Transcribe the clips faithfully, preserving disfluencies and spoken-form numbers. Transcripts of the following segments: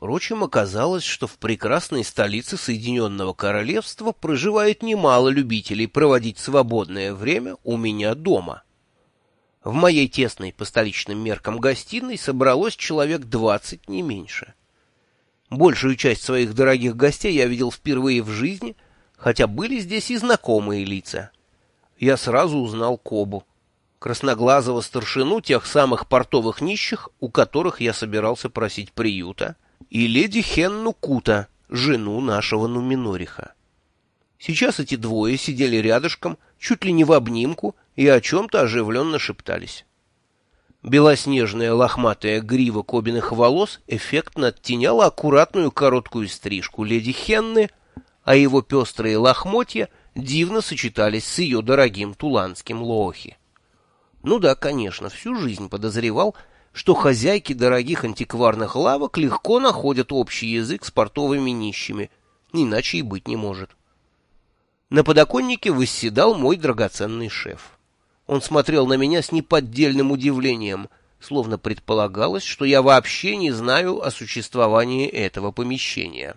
Впрочем, оказалось, что в прекрасной столице Соединенного Королевства проживает немало любителей проводить свободное время у меня дома. В моей тесной по столичным меркам гостиной собралось человек двадцать, не меньше. Большую часть своих дорогих гостей я видел впервые в жизни, хотя были здесь и знакомые лица. Я сразу узнал Кобу, красноглазого старшину тех самых портовых нищих, у которых я собирался просить приюта, и леди Хенну Кута, жену нашего Нуминориха. Сейчас эти двое сидели рядышком, чуть ли не в обнимку, и о чем-то оживленно шептались. Белоснежная лохматая грива Кобиных волос эффектно оттеняла аккуратную короткую стрижку леди Хенны, а его пестрые лохмотья дивно сочетались с ее дорогим туланским лоохи. Ну да, конечно, всю жизнь подозревал, что хозяйки дорогих антикварных лавок легко находят общий язык с портовыми нищими, иначе и быть не может. На подоконнике восседал мой драгоценный шеф. Он смотрел на меня с неподдельным удивлением, словно предполагалось, что я вообще не знаю о существовании этого помещения.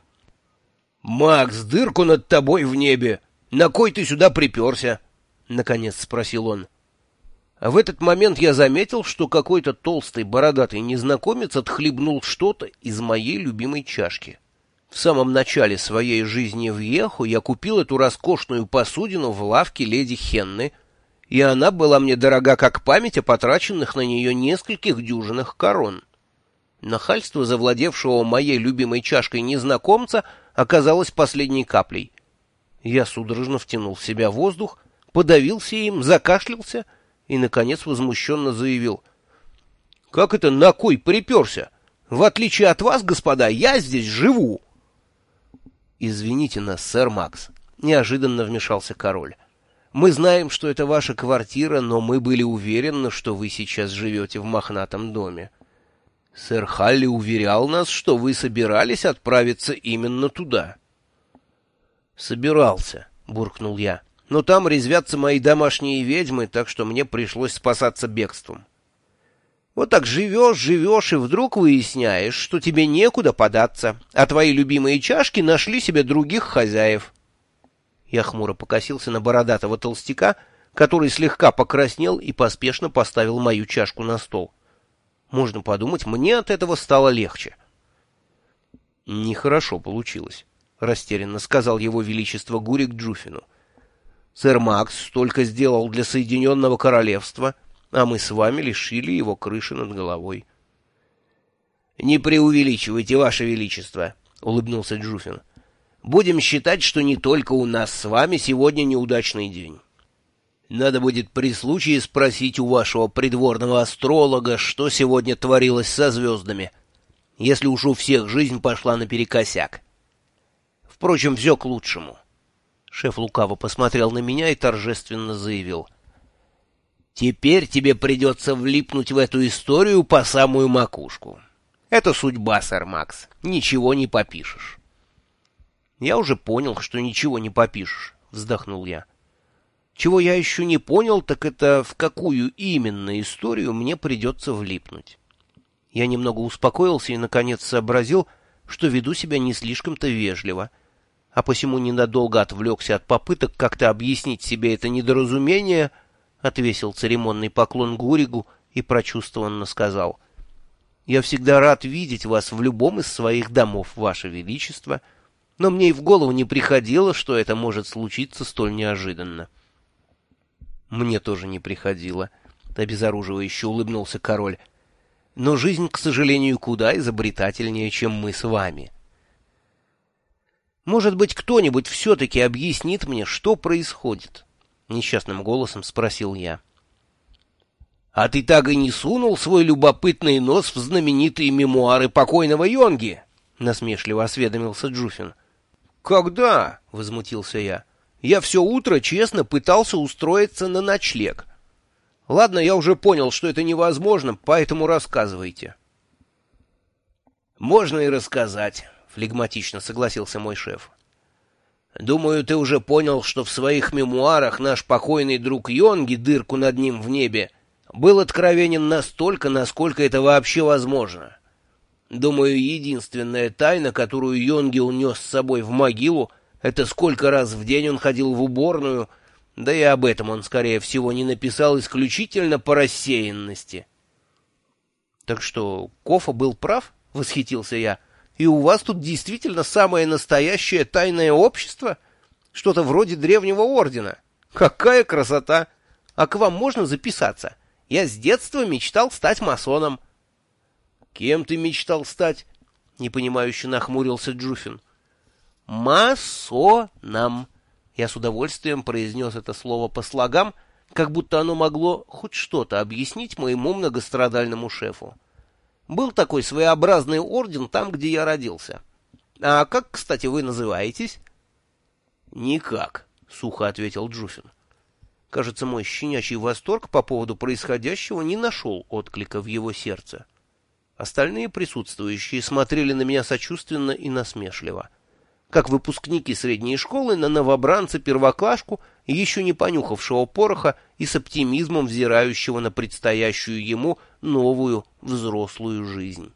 «Макс, дырку над тобой в небе! На кой ты сюда приперся?» — наконец спросил он. А в этот момент я заметил, что какой-то толстый бородатый незнакомец отхлебнул что-то из моей любимой чашки. В самом начале своей жизни в Йеху я купил эту роскошную посудину в лавке леди Хенны, и она была мне дорога как память о потраченных на нее нескольких дюжинах корон. Нахальство завладевшего моей любимой чашкой незнакомца оказалось последней каплей. Я судорожно втянул в себя воздух, подавился им, закашлялся и, наконец, возмущенно заявил: «Как это на кой приперся? В отличие от вас, господа, я здесь живу!» «Извините нас, сэр Макс», — неожиданно вмешался король. «Мы знаем, что это ваша квартира, но мы были уверены, что вы сейчас живете в мохнатом доме. Сэр Халли уверял нас, что вы собирались отправиться именно туда». «Собирался», — буркнул я, — «но там резвятся мои домашние ведьмы, так что мне пришлось спасаться бегством». Вот так живешь, живешь, и вдруг выясняешь, что тебе некуда податься, а твои любимые чашки нашли себе других хозяев. Я хмуро покосился на бородатого толстяка, который слегка покраснел и поспешно поставил мою чашку на стол. Можно подумать, мне от этого стало легче. «Нехорошо получилось», — растерянно сказал его величество Гурик Джуфину. «Сэр Макс столько сделал для Соединенного Королевства, а мы с вами лишили его крыши над головой». «Не преувеличивайте, ваше величество», — улыбнулся Джуфин. «Будем считать, что не только у нас с вами сегодня неудачный день. Надо будет при случае спросить у вашего придворного астролога, что сегодня творилось со звездами, если уж у всех жизнь пошла наперекосяк. Впрочем, все к лучшему». Шеф лукаво посмотрел на меня и торжественно заявил: «Теперь тебе придется влипнуть в эту историю по самую макушку. Это судьба, сэр Макс, ничего не попишешь». «Я уже понял, что ничего не попишешь», — вздохнул я. «Чего я еще не понял, так это в какую именно историю мне придется влипнуть». Я немного успокоился и, наконец, сообразил, что веду себя не слишком-то вежливо, а посему ненадолго отвлекся от попыток как-то объяснить себе это недоразумение, отвесил церемонный поклон Гуригу и прочувствованно сказал: «Я всегда рад видеть вас в любом из своих домов, ваше величество, но мне и в голову не приходило, что это может случиться столь неожиданно». «Мне тоже не приходило», — обезоруживающе улыбнулся король. «Но жизнь, к сожалению, куда изобретательнее, чем мы с вами. Может быть, кто-нибудь все-таки объяснит мне, что происходит?» — несчастным голосом спросил я. «А ты так и не сунул свой любопытный нос в знаменитые мемуары покойного Йонги?» — насмешливо осведомился Джуфин. «Когда?» — возмутился я. «Я все утро честно пытался устроиться на ночлег. Ладно, я уже понял, что это невозможно, поэтому рассказывайте». «Можно и рассказать», — флегматично согласился мой шеф. «Думаю, ты уже понял, что в своих мемуарах наш покойный друг Йонги, дырку над ним в небе, был откровенен настолько, насколько это вообще возможно. Думаю, единственная тайна, которую Йонгил нес с собой в могилу, это сколько раз в день он ходил в уборную, да и об этом он, скорее всего, не написал исключительно по рассеянности. — Так что, Кофа был прав? — восхитился я. — И у вас тут действительно самое настоящее тайное общество? Что-то вроде древнего ордена. Какая красота! А к вам можно записаться? Я с детства мечтал стать масоном. — Кем ты мечтал стать? — непонимающе нахмурился Джуфин. — Масоном. Я с удовольствием произнес это слово по слогам, как будто оно могло хоть что-то объяснить моему многострадальному шефу. Был такой своеобразный орден там, где я родился. А как, кстати, вы называетесь? — Никак, — сухо ответил Джуфин. Кажется, мой щенячий восторг по поводу происходящего не нашел отклика в его сердце. Остальные присутствующие смотрели на меня сочувственно и насмешливо, как выпускники средней школы на новобранца-первоклашку, еще не понюхавшего пороха и с оптимизмом взирающего на предстоящую ему новую взрослую жизнь.